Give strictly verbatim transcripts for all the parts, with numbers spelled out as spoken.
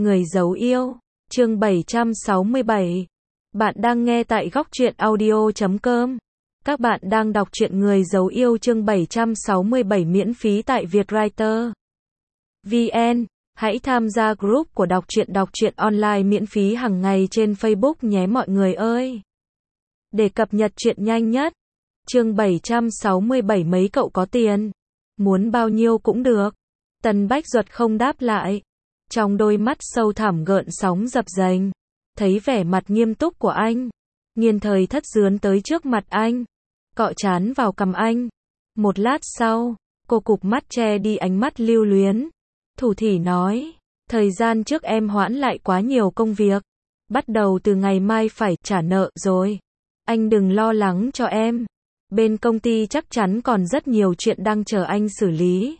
Người giấu yêu, chương bảy trăm sáu mươi bảy. Bạn đang nghe tại góc truyện audio chấm com. Các bạn đang đọc truyện Người giấu yêu chương bảy trăm sáu mươi bảy miễn phí tại Vietwriter vê en. Hãy tham gia group của đọc truyện đọc truyện online miễn phí hàng ngày trên Facebook nhé mọi người ơi. Để cập nhật truyện nhanh nhất. Chương bảy trăm sáu mươi bảy mấy cậu có tiền? Muốn bao nhiêu cũng được. Tần Bách Duật không đáp lại. Trong đôi mắt sâu thẳm gợn sóng dập dềnh. Thấy vẻ mặt nghiêm túc của anh. Nghiên Thời Thất dướn tới trước mặt anh. Cọ trán vào cằm anh. Một lát sau, cô cụp mắt che đi ánh mắt lưu luyến. Thủ thỉ nói, thời gian trước em hoãn lại quá nhiều công việc. Bắt đầu từ ngày mai phải trả nợ rồi. Anh đừng lo lắng cho em. Bên công ty chắc chắn còn rất nhiều chuyện đang chờ anh xử lý.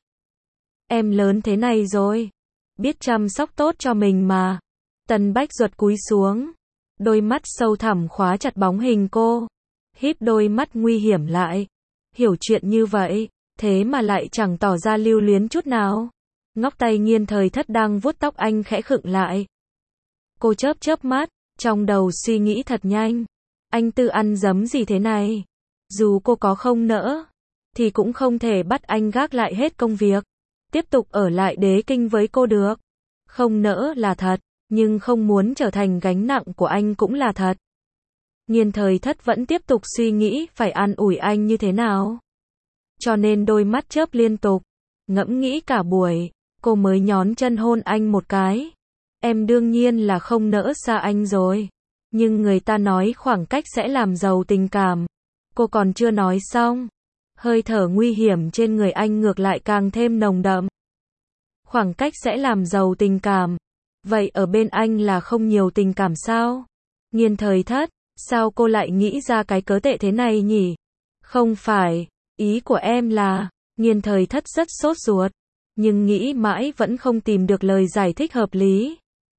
Em lớn thế này rồi. Biết chăm sóc tốt cho mình mà. Tần Bách Duật cúi xuống. Đôi mắt sâu thẳm khóa chặt bóng hình cô. Híp đôi mắt nguy hiểm lại. Hiểu chuyện như vậy, thế mà lại chẳng tỏ ra lưu luyến chút nào. Ngóc tay Nghiên Thời Thất đang vuốt tóc anh khẽ khựng lại. Cô chớp chớp mắt, trong đầu suy nghĩ thật nhanh. Anh tự ăn dấm gì thế này? Dù cô có không nỡ, thì cũng không thể bắt anh gác lại hết công việc. Tiếp tục ở lại Đế Kinh với cô được. Không nỡ là thật, nhưng không muốn trở thành gánh nặng của anh cũng là thật. Nghiên Thời Thất vẫn tiếp tục suy nghĩ phải an ủi anh như thế nào. Cho nên đôi mắt chớp liên tục. Ngẫm nghĩ cả buổi, cô mới nhón chân hôn anh một cái. Em đương nhiên là không nỡ xa anh rồi. Nhưng người ta nói khoảng cách sẽ làm giàu tình cảm. Cô còn chưa nói xong. Hơi thở nguy hiểm trên người anh ngược lại càng thêm nồng đậm. Khoảng cách sẽ làm giàu tình cảm. Vậy ở bên anh là không nhiều tình cảm sao? Nghiên Thời Thất, sao cô lại nghĩ ra cái cớ tệ thế này nhỉ? Không phải, ý của em là, Nghiên Thời Thất rất sốt ruột, nhưng nghĩ mãi vẫn không tìm được lời giải thích hợp lý.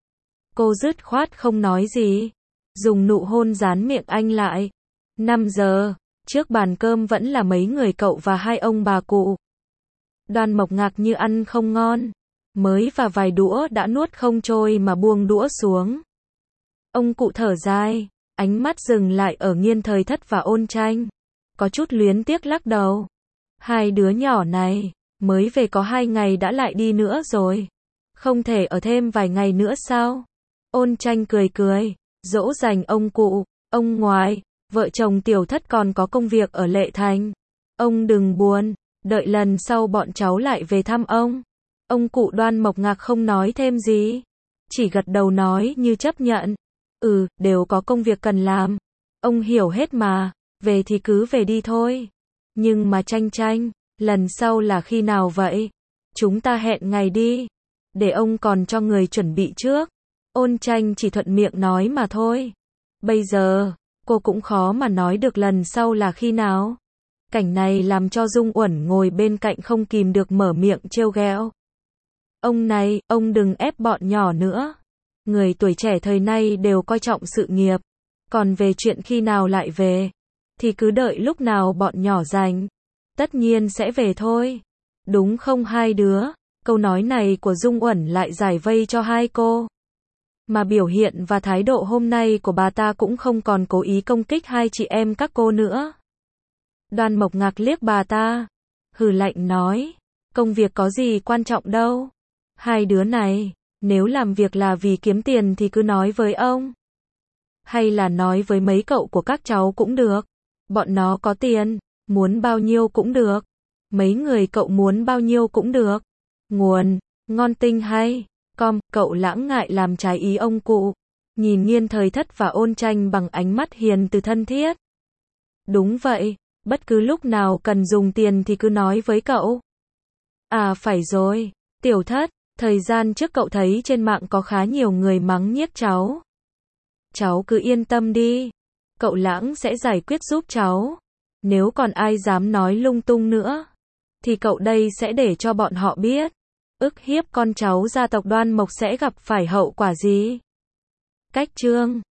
Cô dứt khoát không nói gì, dùng nụ hôn dán miệng anh lại. năm giờ, trước bàn cơm vẫn là mấy người cậu và hai ông bà cụ. Đoan Mộc Ngạc như ăn không ngon, mới và vài đũa đã nuốt không trôi mà buông đũa xuống. Ông cụ thở dài, ánh mắt dừng lại ở Nghiên Thời Thất và Ôn Tranh, có chút luyến tiếc lắc đầu. Hai đứa nhỏ này, mới về có hai ngày đã lại đi nữa rồi. Không thể ở thêm vài ngày nữa sao? Ôn Tranh cười cười, dỗ dành ông cụ, ông ngoại, vợ chồng Tiểu Thất còn có công việc ở Lệ Thành. Ông đừng buồn, đợi lần sau bọn cháu lại về thăm ông. Ông cụ Đoan Mộc Ngạc không nói thêm gì, chỉ gật đầu nói như chấp nhận. Ừ, đều có công việc cần làm. Ông hiểu hết mà, về thì cứ về đi thôi. Nhưng mà Tranh Tranh, lần sau là khi nào vậy? Chúng ta hẹn ngày đi, để ông còn cho người chuẩn bị trước. Ôn Tranh chỉ thuận miệng nói mà thôi. Bây giờ, cô cũng khó mà nói được lần sau là khi nào. Cảnh này làm cho Dung Uẩn ngồi bên cạnh không kìm được mở miệng trêu ghẹo. Ông này, ông đừng ép bọn nhỏ nữa. Người tuổi trẻ thời nay đều coi trọng sự nghiệp. Còn về chuyện khi nào lại về, thì cứ đợi lúc nào bọn nhỏ rảnh. Tất nhiên sẽ về thôi. Đúng không hai đứa? Câu nói này của Dung Uẩn lại giải vây cho hai cô. Mà biểu hiện và thái độ hôm nay của bà ta cũng không còn cố ý công kích hai chị em các cô nữa. Đoan Mộc Ngạc liếc bà ta, hừ lạnh nói, công việc có gì quan trọng đâu. Hai đứa này, nếu làm việc là vì kiếm tiền thì cứ nói với ông. Hay là nói với mấy cậu của các cháu cũng được. Bọn nó có tiền, muốn bao nhiêu cũng được. Mấy người cậu muốn bao nhiêu cũng được. Nguồn, ngon tinh hay. Com, cậu lãng ngại làm trái ý ông cụ. Nhìn Nghiên Thời Thất và Ôn Tranh bằng ánh mắt hiền từ thân thiết. Đúng vậy, bất cứ lúc nào cần dùng tiền thì cứ nói với cậu. À phải rồi, Tiểu Thất, thời gian trước cậu thấy trên mạng có khá nhiều người mắng nhiếc cháu. Cháu cứ yên tâm đi, cậu lãng sẽ giải quyết giúp cháu. Nếu còn ai dám nói lung tung nữa, thì cậu đây sẽ để cho bọn họ biết. Ức hiếp con cháu gia tộc Đoan Mộc sẽ gặp phải hậu quả gì. Cách chương